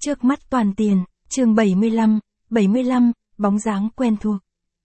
Trước mắt toàn tiền, chương 75, bóng dáng quen thuộc.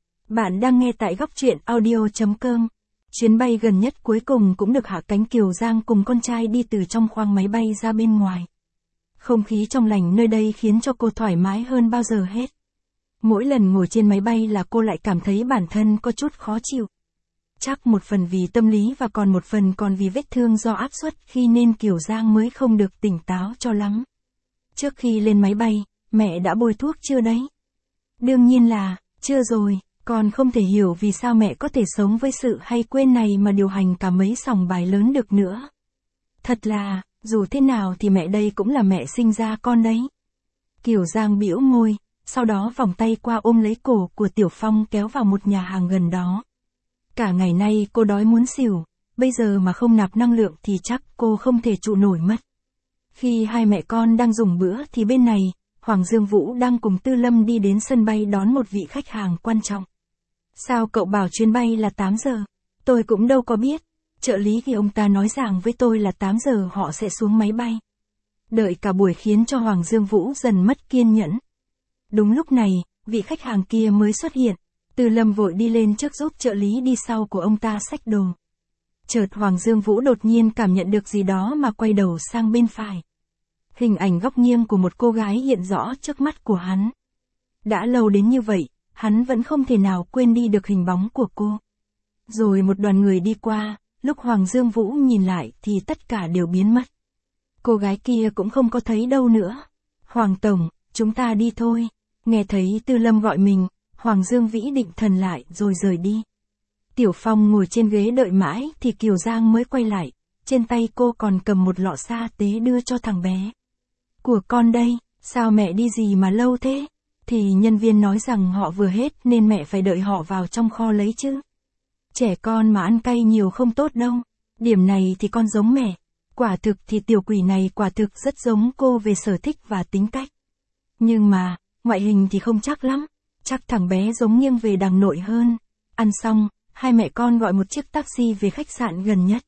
Bạn đang nghe tại góc truyện audio.com. Chuyến bay gần nhất cuối cùng cũng được hạ cánh, Kiều Giang cùng con trai đi từ trong khoang máy bay ra bên ngoài. Không khí trong lành nơi đây khiến cho cô thoải mái hơn bao giờ hết. Mỗi lần ngồi trên máy bay là cô lại cảm thấy bản thân có chút khó chịu. Chắc một phần vì tâm lý và còn một phần còn vì vết thương do áp suất khi nên Kiều Giang mới không được tỉnh táo cho lắm. Trước khi lên máy bay, mẹ đã bôi thuốc chưa đấy? Đương nhiên là, chưa rồi, con không thể hiểu vì sao mẹ có thể sống với sự hay quên này mà điều hành cả mấy sòng bài lớn được nữa. Thật là, dù thế nào thì mẹ đây cũng là mẹ sinh ra con đấy. Kiều Giang bĩu môi, sau đó vòng tay qua ôm lấy cổ của Tiểu Phong kéo vào một nhà hàng gần đó. Cả ngày nay cô đói muốn xỉu, bây giờ mà không nạp năng lượng thì chắc cô không thể trụ nổi mất. Khi hai mẹ con đang dùng bữa thì bên này, Hoàng Dương Vũ đang cùng Tư Lâm đi đến sân bay đón một vị khách hàng quan trọng. Sao cậu bảo chuyến bay là 8 giờ? Tôi cũng đâu có biết. Trợ lý thì ông ta nói rằng với tôi là 8 giờ họ sẽ xuống máy bay. Đợi cả buổi khiến cho Hoàng Dương Vũ dần mất kiên nhẫn. Đúng lúc này, vị khách hàng kia mới xuất hiện. Tư Lâm vội đi lên trước giúp trợ lý đi sau của ông ta xách đồ. Chợt Hoàng Dương Vũ đột nhiên cảm nhận được gì đó mà quay đầu sang bên phải. Hình ảnh góc nghiêng của một cô gái hiện rõ trước mắt của hắn. Đã lâu đến như vậy, hắn vẫn không thể nào quên đi được hình bóng của cô. Rồi một đoàn người đi qua, lúc Hoàng Dương Vũ nhìn lại thì tất cả đều biến mất. Cô gái kia cũng không có thấy đâu nữa. Hoàng Tổng, chúng ta đi thôi. Nghe thấy Tư Lâm gọi mình, Hoàng Dương Vĩ định thần lại rồi rời đi. Tiểu Phong ngồi trên ghế đợi mãi thì Kiều Giang mới quay lại. Trên tay cô còn cầm một lọ sa tế đưa cho thằng bé. Của con đây, sao mẹ đi gì mà lâu thế? Thì nhân viên nói rằng họ vừa hết nên mẹ phải đợi họ vào trong kho lấy chứ. Trẻ con mà ăn cay nhiều không tốt đâu. Điểm này thì con giống mẹ. Quả thực thì tiểu quỷ này quả thực rất giống cô về sở thích và tính cách. Nhưng mà, ngoại hình thì không chắc lắm. Chắc thằng bé giống nghiêng về đằng nội hơn. Ăn xong, hai mẹ con gọi một chiếc taxi về khách sạn gần nhất.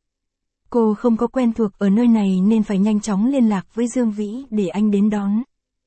Cô không có quen thuộc ở nơi này nên phải nhanh chóng liên lạc với Dương Vĩ để anh đến đón.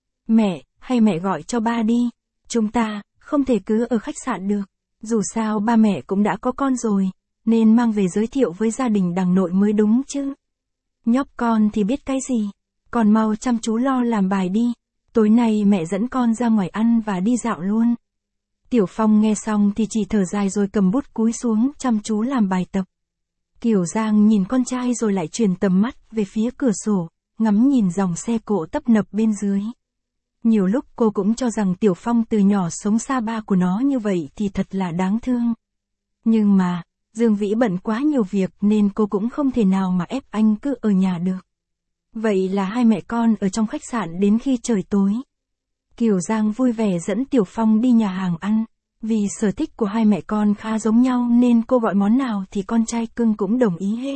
Mẹ, hay mẹ gọi cho ba đi. Chúng ta, không thể cứ ở khách sạn được. Dù sao ba mẹ cũng đã có con rồi, nên mang về giới thiệu với gia đình đằng nội mới đúng chứ. Nhóc con thì biết cái gì. Còn mau chăm chú lo làm bài đi. Tối nay mẹ dẫn con ra ngoài ăn và đi dạo luôn. Tiểu Phong nghe xong thì chỉ thở dài rồi cầm bút cúi xuống chăm chú làm bài tập. Kiều Giang nhìn con trai rồi lại chuyển tầm mắt về phía cửa sổ, ngắm nhìn dòng xe cộ tấp nập bên dưới. Nhiều lúc cô cũng cho rằng Tiểu Phong từ nhỏ sống xa ba của nó như vậy thì thật là đáng thương. Nhưng mà, Dương Vĩ bận quá nhiều việc nên cô cũng không thể nào mà ép anh cứ ở nhà được. Vậy là hai mẹ con ở trong khách sạn đến khi trời tối. Kiều Giang vui vẻ dẫn Tiểu Phong đi nhà hàng ăn. Vì sở thích của hai mẹ con khá giống nhau nên cô gọi món nào thì con trai cưng cũng đồng ý hết.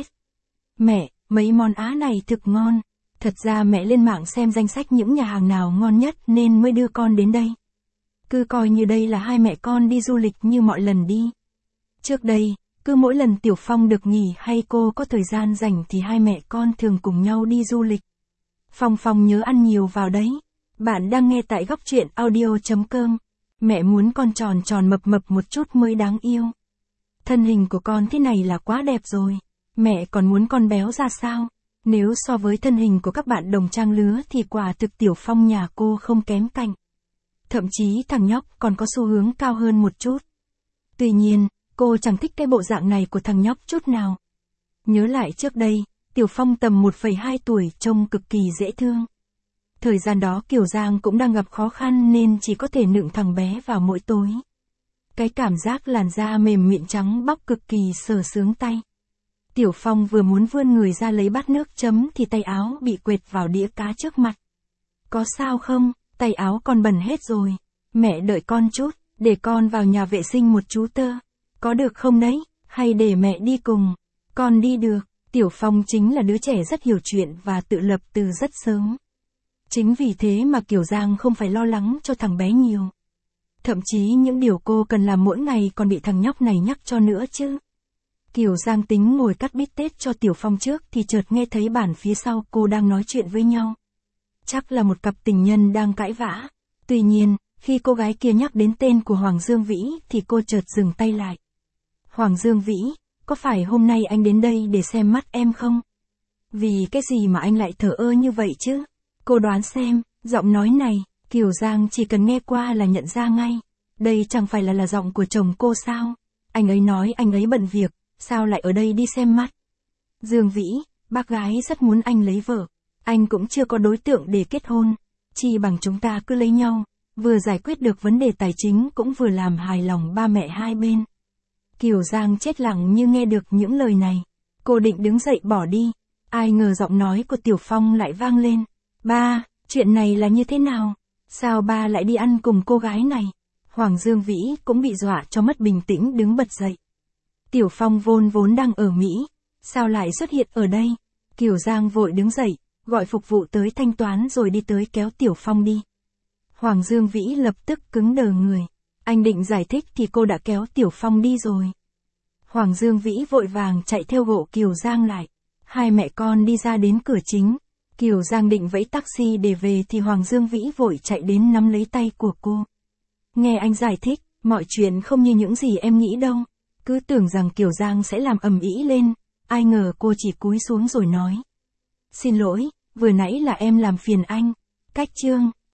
Mẹ, mấy món Á này thực ngon. Thật ra mẹ lên mạng xem danh sách những nhà hàng nào ngon nhất nên mới đưa con đến đây. Cứ coi như đây là hai mẹ con đi du lịch như mọi lần đi. Trước đây, cứ mỗi lần Tiểu Phong được nghỉ hay cô có thời gian rảnh thì hai mẹ con thường cùng nhau đi du lịch. Phong nhớ ăn nhiều vào đấy. Bạn đang nghe tại góc truyện audio.com. Mẹ muốn con tròn tròn mập mập một chút mới đáng yêu. Thân hình của con thế này là quá đẹp rồi. Mẹ còn muốn con béo ra sao? Nếu so với thân hình của các bạn đồng trang lứa thì quả thực Tiểu Phong nhà cô không kém cạnh. Thậm chí thằng nhóc còn có xu hướng cao hơn một chút. Tuy nhiên, cô chẳng thích cái bộ dạng này của thằng nhóc chút nào. Nhớ lại trước đây, Tiểu Phong tầm 1,2 tuổi trông cực kỳ dễ thương. Thời gian đó Kiều Giang cũng đang gặp khó khăn nên chỉ có thể nựng thằng bé vào mỗi tối. Cái cảm giác làn da mềm mịn trắng bóc cực kỳ sờ sướng tay. Tiểu Phong vừa muốn vươn người ra lấy bát nước chấm thì tay áo bị quệt vào đĩa cá trước mặt. Có sao không, tay áo con bẩn hết rồi. Mẹ đợi con chút, để con vào nhà vệ sinh một chú tơ. Có được không đấy, hay để mẹ đi cùng? Con đi được. Tiểu Phong chính là đứa trẻ rất hiểu chuyện và tự lập từ rất sớm. Chính vì thế mà Kiều Giang không phải lo lắng cho thằng bé nhiều. Thậm chí những điều cô cần làm mỗi ngày còn bị thằng nhóc này nhắc cho nữa chứ. Kiều Giang tính ngồi cắt bít tết cho Tiểu Phong trước thì chợt nghe thấy bản phía sau cô đang nói chuyện với nhau. Chắc là một cặp tình nhân đang cãi vã. Tuy nhiên, khi cô gái kia nhắc đến tên của Hoàng Dương Vĩ thì cô chợt dừng tay lại. Hoàng Dương Vĩ, có phải hôm nay anh đến đây để xem mắt em không? Vì cái gì mà anh lại thờ ơ như vậy chứ? Cô đoán xem, giọng nói này, Kiều Giang chỉ cần nghe qua là nhận ra ngay. Đây chẳng phải là giọng của chồng cô sao? Anh ấy nói anh ấy bận việc, sao lại ở đây đi xem mắt? Dương Vĩ, bác gái rất muốn anh lấy vợ. Anh cũng chưa có đối tượng để kết hôn. Chi bằng chúng ta cứ lấy nhau, vừa giải quyết được vấn đề tài chính cũng vừa làm hài lòng ba mẹ hai bên. Kiều Giang chết lặng như nghe được những lời này. Cô định đứng dậy bỏ đi. Ai ngờ giọng nói của Tiểu Phong lại vang lên. Ba, chuyện này là như thế nào? Sao ba lại đi ăn cùng cô gái này? Hoàng Dương Vĩ cũng bị dọa cho mất bình tĩnh đứng bật dậy. Tiểu Phong vốn đang ở Mỹ. Sao lại xuất hiện ở đây? Kiều Giang vội đứng dậy, gọi phục vụ tới thanh toán rồi đi tới kéo Tiểu Phong đi. Hoàng Dương Vĩ lập tức cứng đờ người. Anh định giải thích thì cô đã kéo Tiểu Phong đi rồi. Hoàng Dương Vĩ vội vàng chạy theo hộ Kiều Giang lại. Hai mẹ con đi ra đến cửa chính. Kiều Giang định vẫy taxi để về thì Hoàng Dương Vĩ vội chạy đến nắm lấy tay của cô. Nghe anh giải thích, mọi chuyện không như những gì em nghĩ đâu. Cứ tưởng rằng Kiều Giang sẽ làm ầm ĩ lên, ai ngờ cô chỉ cúi xuống rồi nói. Xin lỗi, vừa nãy là em làm phiền anh. Cách chương